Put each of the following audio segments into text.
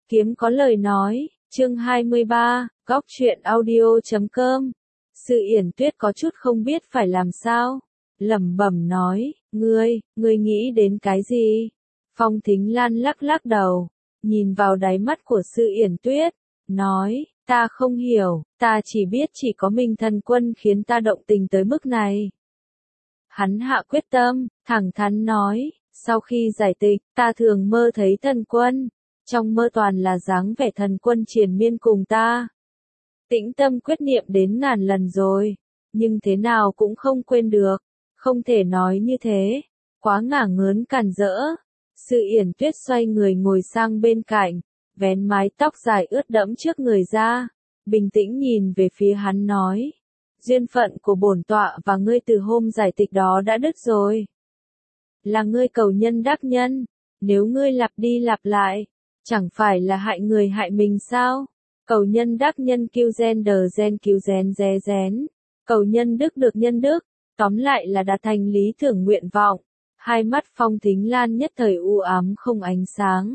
Kiếm có lời nói, chương 23, góc truyện audio.com. Sự Yển Tuyết có chút không biết phải làm sao, lẩm bẩm nói, ngươi nghĩ đến cái gì? Phong Thính Lan lắc lắc đầu, nhìn vào đáy mắt của Sự Yển Tuyết, nói, ta không hiểu, ta chỉ biết chỉ có mình thần quân khiến ta động tình tới mức này. Hắn hạ quyết tâm, thẳng thắn nói, sau khi giải tịch, ta thường mơ thấy thần quân, trong mơ toàn là dáng vẻ thần quân triền miên cùng ta. Tĩnh tâm quyết niệm đến ngàn lần rồi, nhưng thế nào cũng không quên được, không thể nói như thế, quá ngả ngớn càn rỡ. Sự Yển Tuyết xoay người ngồi sang bên cạnh, vén mái tóc dài ướt đẫm trước người ra, bình tĩnh nhìn về phía hắn nói, duyên phận của bổn tọa và ngươi từ hôm giải tịch đó đã đứt rồi. Là ngươi cầu nhân đắc nhân, nếu ngươi lặp đi lặp lại, chẳng phải là hại người hại mình sao? Cầu nhân đắc nhân cứu gen đờ gen cứu gen dè rén, cầu nhân đức được nhân đức, tóm lại là đạt thành lý tưởng nguyện vọng. Hai mắt Phong Thính Lan nhất thời u ám không ánh sáng.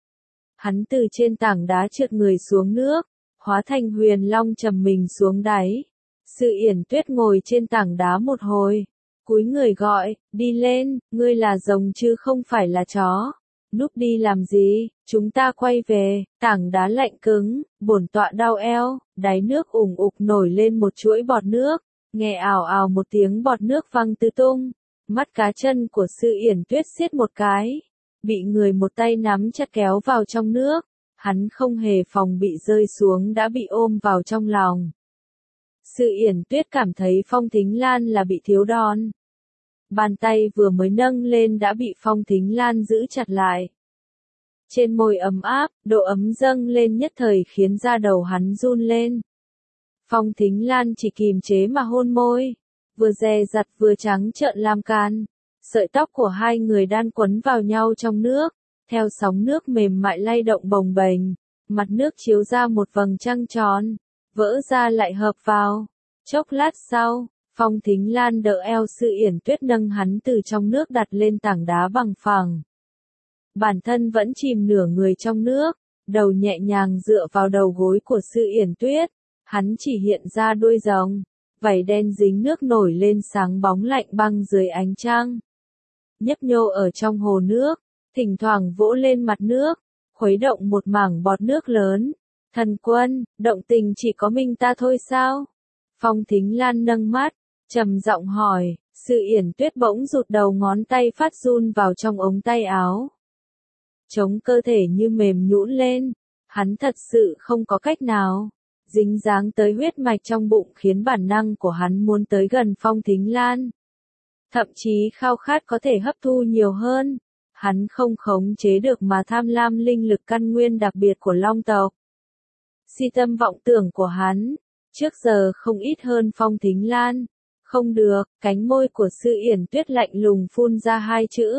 Hắn từ trên tảng đá trượt người xuống nước, hóa thành huyền long trầm mình xuống đáy. Sự Yển Tuyết ngồi trên tảng đá một hồi, cúi người gọi, đi lên, ngươi là rồng chứ không phải là chó. Núp đi làm gì, chúng ta quay về, tảng đá lạnh cứng, bổn tọa đau eo, đáy nước ủng ục nổi lên một chuỗi bọt nước, nghe ào ào một tiếng bọt nước văng tứ tung, mắt cá chân của Sự Yển Tuyết siết một cái, bị người một tay nắm chặt kéo vào trong nước, hắn không hề phòng bị rơi xuống đã bị ôm vào trong lòng. Sự Yển Tuyết cảm thấy Phong Thính Lan là bị thiếu đòn. Bàn tay vừa mới nâng lên đã bị Phong Thính Lan giữ chặt lại. Trên môi ấm áp, độ ấm dâng lên nhất thời khiến da đầu hắn run lên. Phong Thính Lan chỉ kìm chế mà hôn môi, vừa dè dặt vừa trắng trợn làm can. Sợi tóc của hai người đan quấn vào nhau trong nước, theo sóng nước mềm mại lay động bồng bềnh, mặt nước chiếu ra một vầng trăng tròn, vỡ ra lại hợp vào. Chốc lát sau, Phong Thính Lan đỡ eo Sự Yển Tuyết nâng hắn từ trong nước đặt lên tảng đá bằng phẳng. Bản thân vẫn chìm nửa người trong nước, đầu nhẹ nhàng dựa vào đầu gối của Sự Yển Tuyết, hắn chỉ hiện ra đuôi rồng, vảy đen dính nước nổi lên sáng bóng lạnh băng dưới ánh trăng. Nhấp nhô ở trong hồ nước, thỉnh thoảng vỗ lên mặt nước, khuấy động một mảng bọt nước lớn. Thần quân, động tình chỉ có mình ta thôi sao? Phong Thính Lan nâng mắt, trầm giọng hỏi, Sự Yển Tuyết bỗng rụt đầu ngón tay phát run vào trong ống tay áo. Chống cơ thể như mềm nhũn lên, hắn thật sự không có cách nào. Dính dáng tới huyết mạch trong bụng khiến bản năng của hắn muốn tới gần Phong Thính Lan. Thậm chí khao khát có thể hấp thu nhiều hơn. Hắn không khống chế được mà tham lam linh lực căn nguyên đặc biệt của Long tộc. Si tâm vọng tưởng của hắn, trước giờ không ít hơn Phong Thính Lan. Không được, cánh môi của Sự Yển Tuyết lạnh lùng phun ra hai chữ.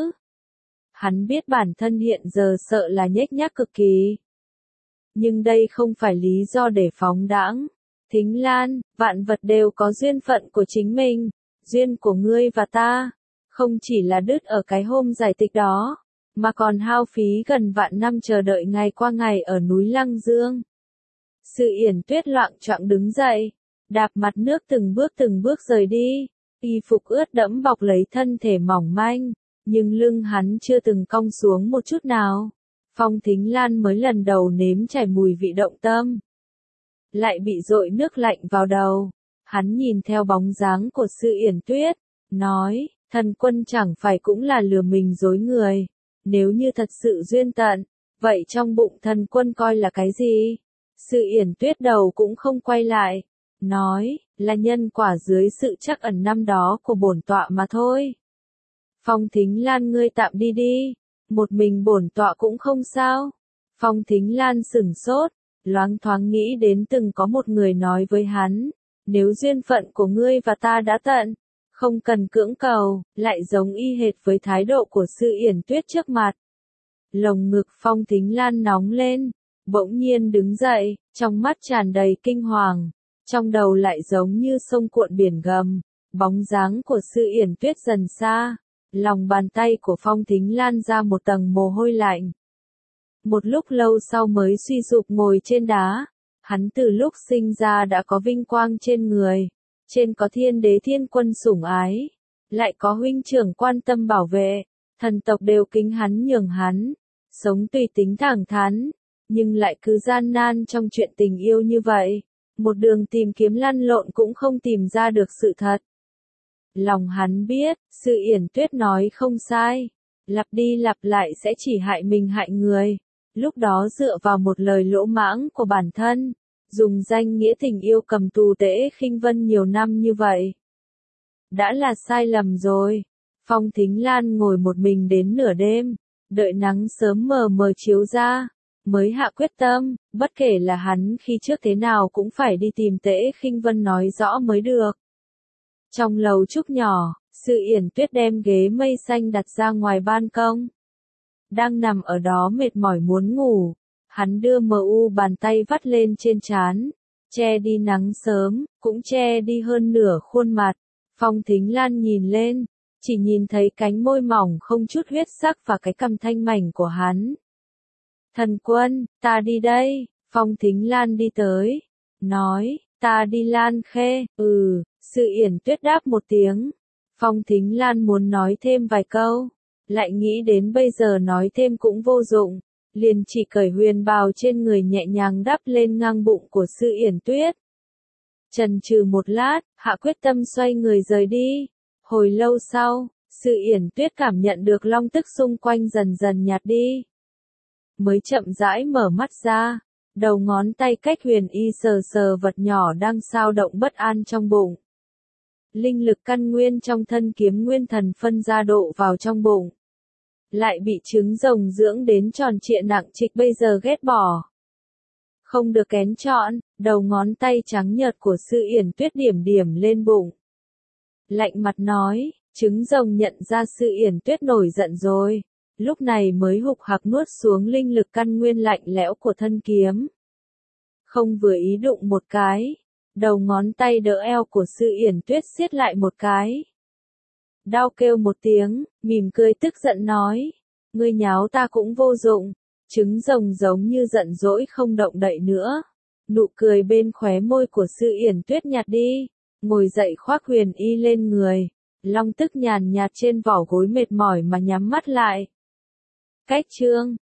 Hắn biết bản thân hiện giờ sợ là nhếch nhác cực kỳ. Nhưng đây không phải lý do để phóng đãng. Thính Lan, vạn vật đều có duyên phận của chính mình. Duyên của ngươi và ta, không chỉ là đứt ở cái hôm giải tịch đó, mà còn hao phí gần vạn năm chờ đợi ngày qua ngày ở núi Lăng Dương. Sự Yển Tuyết loạng choạng đứng dậy, đạp mặt nước từng bước rời đi, y phục ướt đẫm bọc lấy thân thể mỏng manh, nhưng lưng hắn chưa từng cong xuống một chút nào. Phong Thính Lan mới lần đầu nếm trải mùi vị động tâm, lại bị dội nước lạnh vào đầu. Hắn nhìn theo bóng dáng của Sự Yển Tuyết, nói, thần quân chẳng phải cũng là lừa mình dối người. Nếu như thật sự duyên tận, vậy trong bụng thần quân coi là cái gì? Sự Yển Tuyết đầu cũng không quay lại, nói, là nhân quả dưới sự trắc ẩn năm đó của bổn tọa mà thôi. Phong Thính Lan ngươi tạm đi đi, một mình bổn tọa cũng không sao. Phong Thính Lan sửng sốt, loáng thoáng nghĩ đến từng có một người nói với hắn, nếu duyên phận của ngươi và ta đã tận, không cần cưỡng cầu, lại giống y hệt với thái độ của Sự Yển Tuyết trước mặt. Lồng ngực Phong Thính Lan nóng lên, bỗng nhiên đứng dậy, trong mắt tràn đầy kinh hoàng, trong đầu lại giống như sông cuộn biển gầm, bóng dáng của Sự Yển Tuyết dần xa, lòng bàn tay của Phong Thính Lan ra một tầng mồ hôi lạnh. một lúc lâu sau mới suy sụp ngồi trên đá. Hắn từ lúc sinh ra đã có vinh quang trên người, trên có thiên đế thiên quân sủng ái, lại có huynh trưởng quan tâm bảo vệ, thần tộc đều kính hắn nhường hắn, sống tùy tính thẳng thắn, nhưng lại cứ gian nan trong chuyện tình yêu như vậy, một đường tìm kiếm lăn lộn cũng không tìm ra được sự thật. Lòng hắn biết, Sự Yển Tuyết nói không sai, lặp đi lặp lại sẽ chỉ hại mình hại người, lúc đó dựa vào một lời lỗ mãng của bản thân, dùng danh nghĩa tình yêu cầm tù Tễ Khinh Vân nhiều năm như vậy. Đã là sai lầm rồi. Phong Thính Lan ngồi một mình đến nửa đêm, đợi nắng sớm mờ mờ chiếu ra, mới hạ quyết tâm, bất kể là hắn khi trước thế nào cũng phải đi tìm Tễ Khinh Vân nói rõ mới được. Trong lầu trúc nhỏ, Sự Yển Tuyết đem ghế mây xanh đặt ra ngoài ban công. Đang nằm ở đó mệt mỏi muốn ngủ, hắn đưa bàn tay vắt lên trên trán, che đi nắng sớm, cũng che đi hơn nửa khuôn mặt. Phong Thính Lan nhìn lên, chỉ nhìn thấy cánh môi mỏng không chút huyết sắc và cái cằm thanh mảnh của hắn. Thần Quân, ta đi đây. Phong Thính Lan đi tới, nói, ta đi Lan Khê. Sự Yển Tuyết đáp một tiếng. Phong Thính Lan muốn nói thêm vài câu, lại nghĩ đến bây giờ nói thêm cũng vô dụng, liền chỉ cởi huyền bào trên người nhẹ nhàng đắp lên ngang bụng của Sự Yển Tuyết. Chần chừ một lát, hạ quyết tâm xoay người rời đi. Hồi lâu sau, Sự Yển Tuyết cảm nhận được long tức xung quanh dần dần nhạt đi. Mới chậm rãi mở mắt ra, đầu ngón tay cách huyền y sờ sờ vật nhỏ đang xao động bất an trong bụng. Linh lực căn nguyên trong thân kiếm nguyên thần phân ra độ vào trong bụng. Lại bị trứng rồng dưỡng đến tròn trịa nặng trịch bây giờ ghét bỏ. Không được kén chọn, đầu ngón tay trắng nhợt của Sự Yển Tuyết điểm điểm lên bụng. Lạnh mặt nói, trứng rồng nhận ra Sự Yển Tuyết nổi giận rồi, lúc này mới hục hạc nuốt xuống linh lực căn nguyên lạnh lẽo của thân kiếm. Không vừa ý đụng một cái, đầu ngón tay đỡ eo của Sự Yển Tuyết siết lại một cái. Đau kêu một tiếng, mỉm cười tức giận nói, ngươi nháo ta cũng vô dụng. Trứng rồng giống như giận dỗi không động đậy nữa. Nụ cười bên khóe môi của Sự Yển Tuyết nhạt đi, ngồi dậy khoác huyền y lên người. Long tức nhàn nhạt trên vỏ gối mệt mỏi mà nhắm mắt lại. Cách chương